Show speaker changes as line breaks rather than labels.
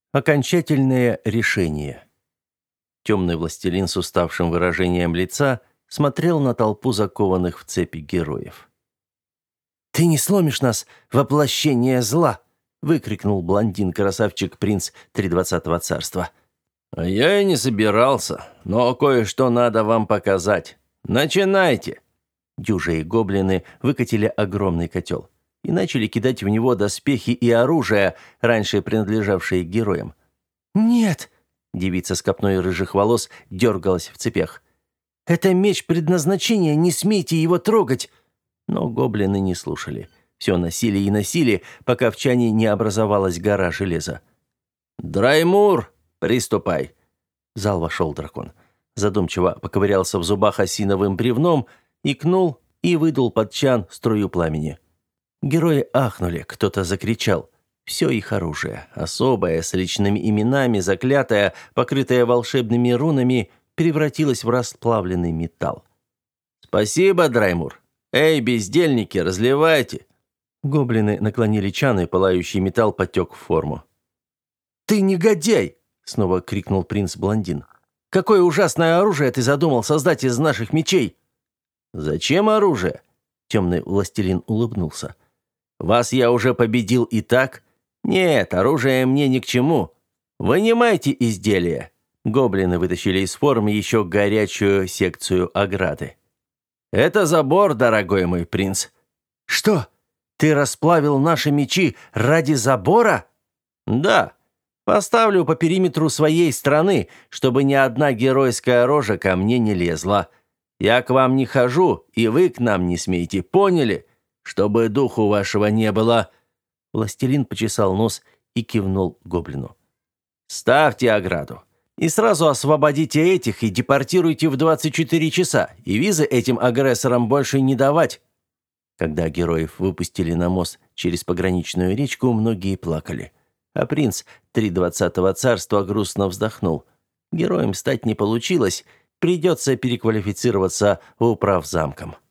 Окончательное решение. Темный властелин с уставшим выражением лица смотрел на толпу закованных в цепи героев. «Ты не сломишь нас, воплощение зла!» — выкрикнул блондин-красавчик принц Тридвадцатого царства. «А я и не собирался, но кое-что надо вам показать. Начинайте!» Дюжи и гоблины выкатили огромный котел и начали кидать в него доспехи и оружие, раньше принадлежавшие героям. «Нет!» — девица с копной рыжих волос дергалась в цепях. «Это меч предназначения, не смейте его трогать!» Но гоблины не слушали. Все носили и носили, пока в чане не образовалась гора железа. «Драймур, приступай!» В зал вошел дракон. Задумчиво поковырялся в зубах осиновым бревном, икнул и выдул под чан струю пламени. Герои ахнули, кто-то закричал. Все их оружие, особое, с личными именами, заклятое, покрытое волшебными рунами, превратилось в расплавленный металл. «Спасибо, Драймур! Эй, бездельники, разливайте!» Гоблины наклонили чан, и пылающий металл потек в форму. «Ты негодяй!» — снова крикнул принц-блондин. «Какое ужасное оружие ты задумал создать из наших мечей?» «Зачем оружие?» — темный властелин улыбнулся. «Вас я уже победил и так. Нет, оружие мне ни к чему. Вынимайте изделие». Гоблины вытащили из формы еще горячую секцию ограды. «Это забор, дорогой мой принц». «Что? Ты расплавил наши мечи ради забора?» «Да. Поставлю по периметру своей страны, чтобы ни одна геройская рожа ко мне не лезла. Я к вам не хожу, и вы к нам не смеете, поняли? Чтобы духу вашего не было». Властелин почесал нос и кивнул гоблину. «Ставьте ограду. И сразу освободите этих и депортируйте в 24 часа, и визы этим агрессорам больше не давать». Когда героев выпустили на мост через пограничную речку, многие плакали. А принц Тридвадцатого царства грустно вздохнул. Героем стать не получилось, придется переквалифицироваться в управ замком.